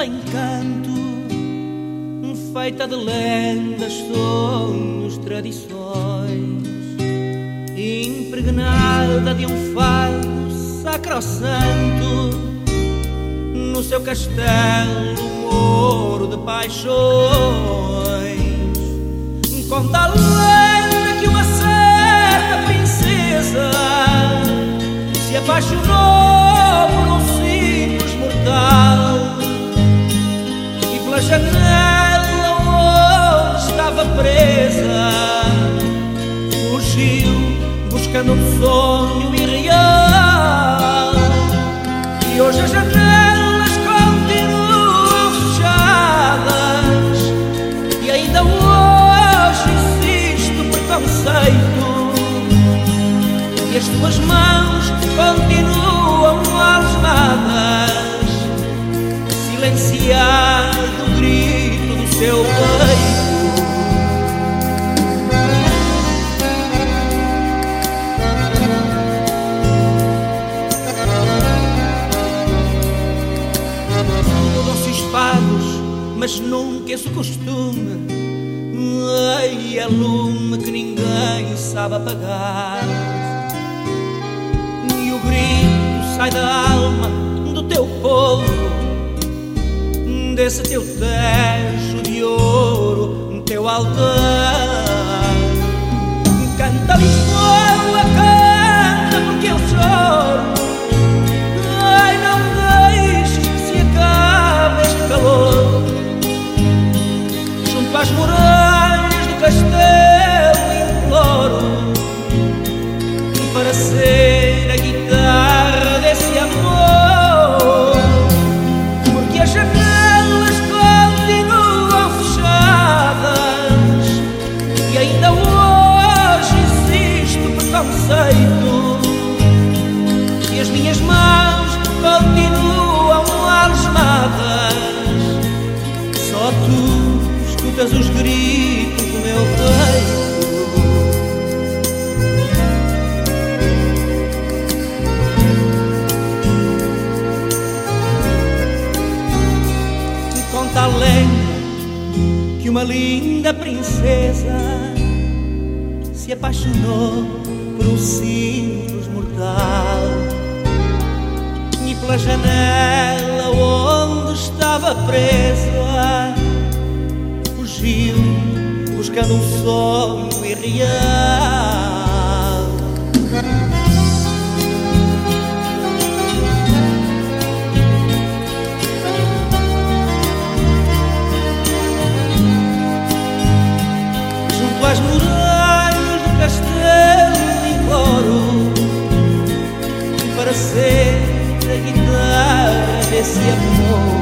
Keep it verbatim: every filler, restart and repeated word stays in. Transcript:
dela encanto, feita de lendas, sonhos, tradições, impregnada de um fado sacrossanto, no seu castelo moro de paixões. Conta a lenda que uma certa princesa se apaixonou por um simples mortal, e pela janela onde estava presa fugiu buscando um sonho irreal. E hoje as janelas continuam fechadas, e ainda hoje existe o preconceito, e as tuas mãos continuam algemadas, silenciado o grito do seu peito. Mudam-se os fados, mas nunca esse costume. Ei, é lume que ninguém sabe apagar, e o grito sai da alma do teu povo, desse teu tejo de ouro, teu altar. Canta Lisboa, canta porque eu choro. Ai, não deixes que se acabe este calor. Junto às muralhas do castelo imploro para ser a guitarra desse amor, porque as janelas continuam fechadas, e ainda hoje existe o preconceito, e as minhas mãos continuam algemadas. Só tu escutas os gritos do meu peito. Conta a lenda que uma linda princesa se apaixonou por um simples mortal, e pela janela onde estava presa fugiu buscando um sonho irreal. Junto às muralhas do castelo imploro para ser a guitarra desse amor,